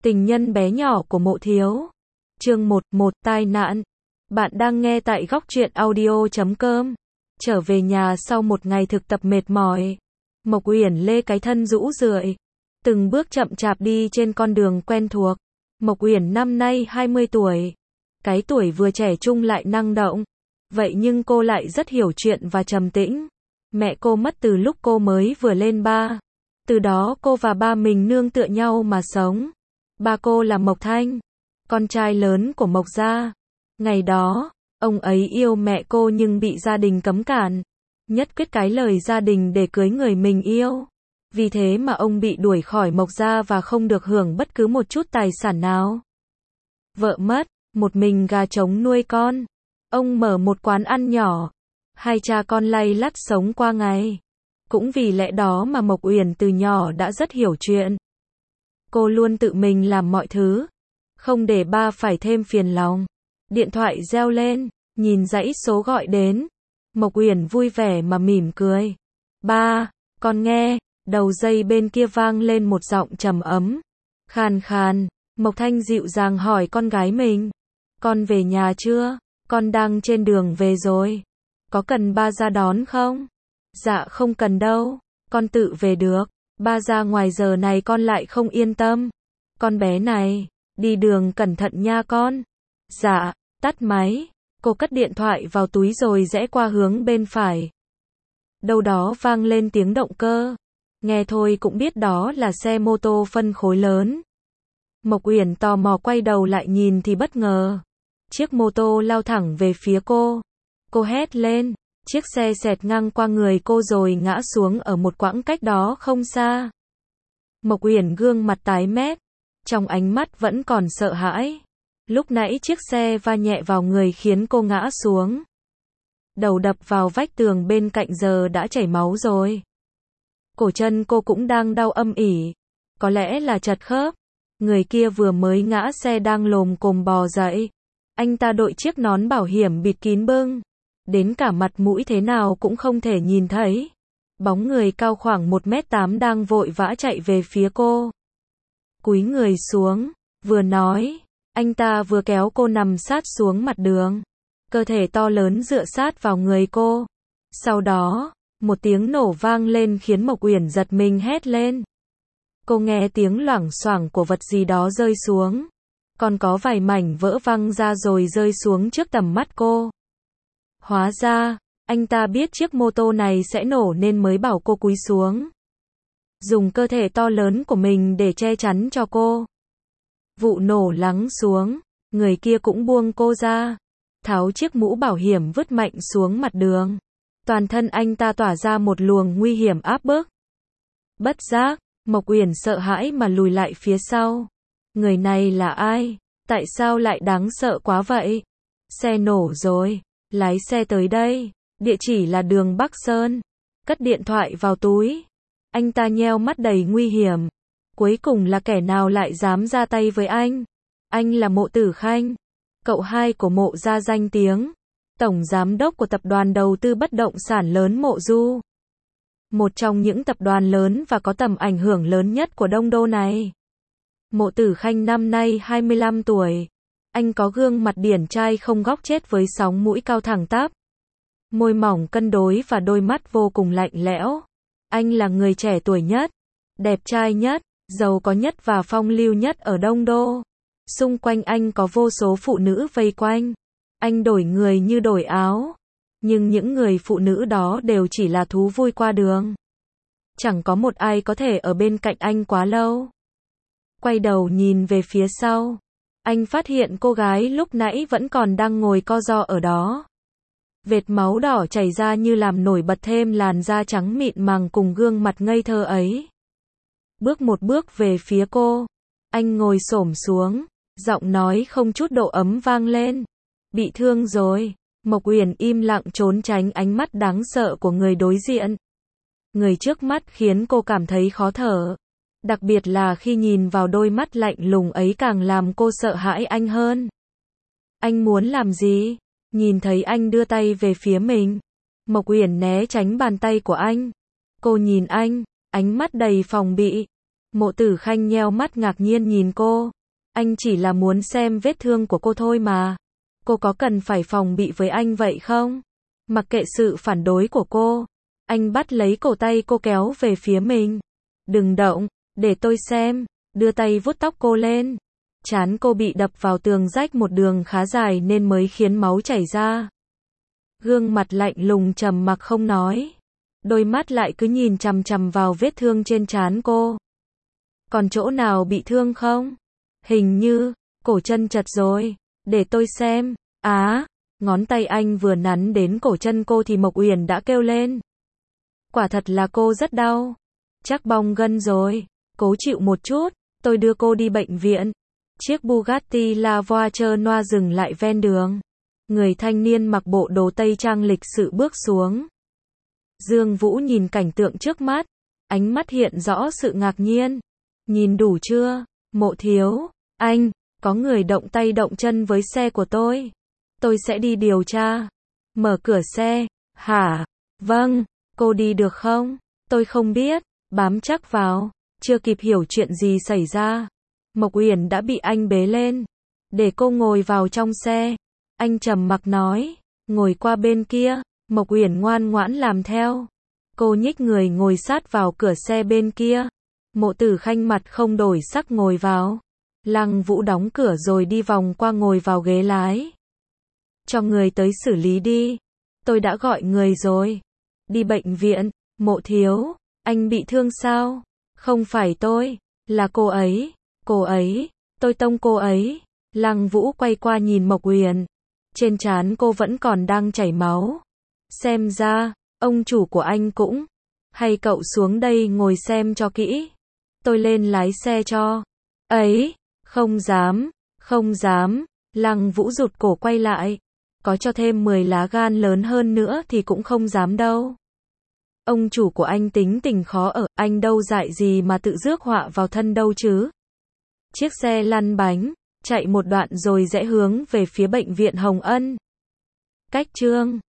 Tình nhân bé nhỏ của Mộ Thiếu. Chương 1, tai nạn. Bạn đang nghe tại góc truyện audio.com. Trở về nhà sau một ngày thực tập mệt mỏi, Mộc Uyển lê cái thân rũ rượi, từng bước chậm chạp đi trên con đường quen thuộc. Mộc Uyển năm nay 20 tuổi. Cái tuổi vừa trẻ trung lại năng động. Vậy nhưng cô lại rất hiểu chuyện và trầm tĩnh. Mẹ cô mất từ lúc cô mới vừa lên 3. Từ đó cô và ba mình nương tựa nhau mà sống. Ba cô là Mộc Thanh, con trai lớn của Mộc gia. Ngày đó, ông ấy yêu mẹ cô nhưng bị gia đình cấm cản, nhất quyết cái lời gia đình để cưới người mình yêu. Vì thế mà ông bị đuổi khỏi Mộc gia và không được hưởng bất cứ một chút tài sản nào. Vợ mất, một mình gà trống nuôi con. Ông mở một quán ăn nhỏ, hai cha con lay lắt sống qua ngày. Cũng vì lẽ đó mà Mộc Uyển từ nhỏ đã rất hiểu chuyện. Cô luôn tự mình làm mọi thứ, không để ba phải thêm phiền lòng. Điện thoại reo lên, nhìn dãy số gọi đến. Mộc Uyển vui vẻ mà mỉm cười. Ba, con nghe. Đầu dây bên kia vang lên một giọng trầm ấm, khàn khàn. Mộc Thanh dịu dàng hỏi con gái mình. Con về nhà chưa? Con đang trên đường về rồi. Có cần ba ra đón không? Dạ không cần đâu, con tự về được. Ba ra ngoài giờ này con lại không yên tâm. Con bé này, đi đường cẩn thận nha con. Dạ, tắt máy. Cô cất điện thoại vào túi rồi rẽ qua hướng bên phải. Đâu đó vang lên tiếng động cơ. Nghe thôi cũng biết đó là xe mô tô phân khối lớn. Mộc Uyển tò mò quay đầu lại nhìn thì bất ngờ. Chiếc mô tô lao thẳng về phía cô. Cô hét lên. Chiếc xe xẹt ngang qua người cô rồi ngã xuống ở một quãng cách đó không xa. Mộc Uyển gương mặt tái mét, trong ánh mắt vẫn còn sợ hãi. Lúc nãy chiếc xe va nhẹ vào người khiến cô ngã xuống. Đầu đập vào vách tường bên cạnh giờ đã chảy máu rồi. Cổ chân cô cũng đang đau âm ỉ. Có lẽ là trật khớp. Người kia vừa mới ngã xe đang lồm cồm bò dậy. Anh ta đội chiếc nón bảo hiểm bịt kín bưng. Đến cả mặt mũi thế nào cũng không thể nhìn thấy. Bóng người cao khoảng 1m8 đang vội vã chạy về phía cô. Cúi người xuống, vừa nói, anh ta vừa kéo cô nằm sát xuống mặt đường. Cơ thể to lớn dựa sát vào người cô. Sau đó, một tiếng nổ vang lên khiến Mộc Uyển giật mình hét lên. Cô nghe tiếng loảng xoảng của vật gì đó rơi xuống. Còn có vài mảnh vỡ văng ra rồi rơi xuống trước tầm mắt cô. Hóa ra, anh ta biết chiếc mô tô này sẽ nổ nên mới bảo cô cúi xuống. Dùng cơ thể to lớn của mình để che chắn cho cô. Vụ nổ lắng xuống, người kia cũng buông cô ra. Tháo chiếc mũ bảo hiểm vứt mạnh xuống mặt đường. Toàn thân anh ta tỏa ra một luồng nguy hiểm áp bức. Bất giác, Mộc Uyển sợ hãi mà lùi lại phía sau. Người này là ai? Tại sao lại đáng sợ quá vậy? Xe nổ rồi. Lái xe tới đây. Địa chỉ là đường Bắc Sơn. Cất điện thoại vào túi. Anh ta nheo mắt đầy nguy hiểm. Cuối cùng là kẻ nào lại dám ra tay với anh? Anh là Mộ Tử Khanh, cậu hai của Mộ gia danh tiếng, tổng giám đốc của tập đoàn đầu tư bất động sản lớn Mộ Du. Một trong những tập đoàn lớn và có tầm ảnh hưởng lớn nhất của Đông Đô này. Mộ Tử Khanh năm nay 25 tuổi. Anh có gương mặt điển trai không góc chết với sóng mũi cao thẳng tắp. Môi mỏng cân đối và đôi mắt vô cùng lạnh lẽo. Anh là người trẻ tuổi nhất, đẹp trai nhất, giàu có nhất và phong lưu nhất ở Đông Đô. Xung quanh anh có vô số phụ nữ vây quanh. Anh đổi người như đổi áo. Nhưng những người phụ nữ đó đều chỉ là thú vui qua đường. Chẳng có một ai có thể ở bên cạnh anh quá lâu. Quay đầu nhìn về phía sau. Anh phát hiện cô gái lúc nãy vẫn còn đang ngồi co ro ở đó. Vệt máu đỏ chảy ra như làm nổi bật thêm làn da trắng mịn màng cùng gương mặt ngây thơ ấy. Bước một bước về phía cô. Anh ngồi xổm xuống. Giọng nói không chút độ ấm vang lên. Bị thương rồi. Mộc Uyển im lặng trốn tránh ánh mắt đáng sợ của người đối diện. Người trước mắt khiến cô cảm thấy khó thở. Đặc biệt là khi nhìn vào đôi mắt lạnh lùng ấy càng làm cô sợ hãi anh hơn. Anh muốn làm gì? Nhìn thấy anh đưa tay về phía mình. Mộc Uyển né tránh bàn tay của anh. Cô nhìn anh, ánh mắt đầy phòng bị. Mộ Tử Khanh nheo mắt ngạc nhiên nhìn cô. Anh chỉ là muốn xem vết thương của cô thôi mà. Cô có cần phải phòng bị với anh vậy không? Mặc kệ sự phản đối của cô, anh bắt lấy cổ tay cô kéo về phía mình. Đừng động, để tôi xem, đưa tay vuốt tóc cô lên. Trán cô bị đập vào tường rách một đường khá dài nên mới khiến máu chảy ra. Gương mặt lạnh lùng trầm mặc không nói. Đôi mắt lại cứ nhìn chằm chằm vào vết thương trên trán cô. Còn chỗ nào bị thương không? Hình như, cổ chân chật rồi. Để tôi xem. Ngón tay anh vừa nắn đến cổ chân cô thì Mộc Uyển đã kêu lên. Quả thật là cô rất đau. Chắc bong gân rồi. Cố chịu một chút, tôi đưa cô đi bệnh viện. Chiếc Bugatti La Voiture Noire dừng lại ven đường. Người thanh niên mặc bộ đồ tây trang lịch sự bước xuống. Dương Vũ nhìn cảnh tượng trước mắt, ánh mắt hiện rõ sự ngạc nhiên. Nhìn đủ chưa, Mộ thiếu, anh, có người động tay động chân với xe của tôi. Tôi sẽ đi điều tra. Mở cửa xe, hả? Vâng, cô đi được không? Tôi không biết, bám chắc vào. Chưa kịp hiểu chuyện gì xảy ra, Mộc Uyển đã bị anh bế lên. Để cô ngồi vào trong xe. Anh trầm mặc nói, ngồi qua bên kia. Mộc Uyển ngoan ngoãn làm theo. Cô nhích người ngồi sát vào cửa xe bên kia. Mộ Tử Khanh mặt không đổi sắc ngồi vào. Lăng Vũ đóng cửa rồi đi vòng qua ngồi vào ghế lái. Cho người tới xử lý đi. Tôi đã gọi người rồi. Đi bệnh viện. Mộ thiếu, anh bị thương sao? Không phải tôi, là cô ấy. Cô ấy, tôi tông cô ấy. Lăng Vũ quay qua nhìn Mộc Uyển. Trên trán cô vẫn còn đang chảy máu. Xem ra, ông chủ của anh cũng. Hay cậu xuống đây ngồi xem cho kỹ. Tôi lên lái xe cho. Ấy, không dám, không dám. Lăng Vũ rụt cổ quay lại. Có cho thêm 10 lá gan lớn hơn nữa thì cũng không dám đâu. Ông chủ của anh tính tình khó ở, anh đâu dại gì mà tự rước họa vào thân đâu chứ. Chiếc xe lăn bánh, chạy một đoạn rồi rẽ hướng về phía bệnh viện Hồng Ân. Cách chương